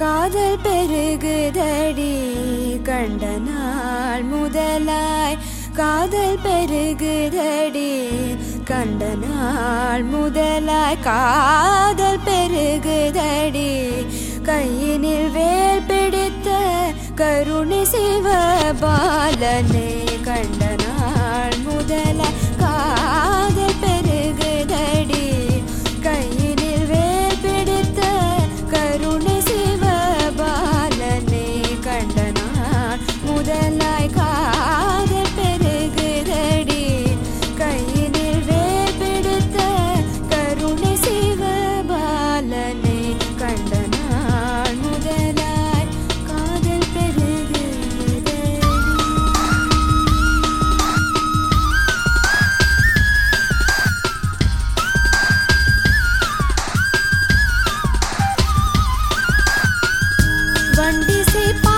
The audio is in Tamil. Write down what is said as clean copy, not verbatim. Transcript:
காதல் பெருகுதடி கண்ட நாள் முதலாய் காதல் பெருகுதடி கண்ட நாள் முதலாய் காதல் பெருகுதடி கையினில் வேல் பிடித்த கருணை சிவபாலனை கண்ட நாள் முதலாய் காதல் பெருகுதடி கையினில் வேல் பிடித்த கருணை சிவபாலனை கண்ட நாள் முதலாய் காதல் பெருகுதடி கையினில் வேல் பிடித்த கருணை சிவபாலனை கண்ட நாள் முதலாய் காதல் பெருகுதடி. வண்டிசை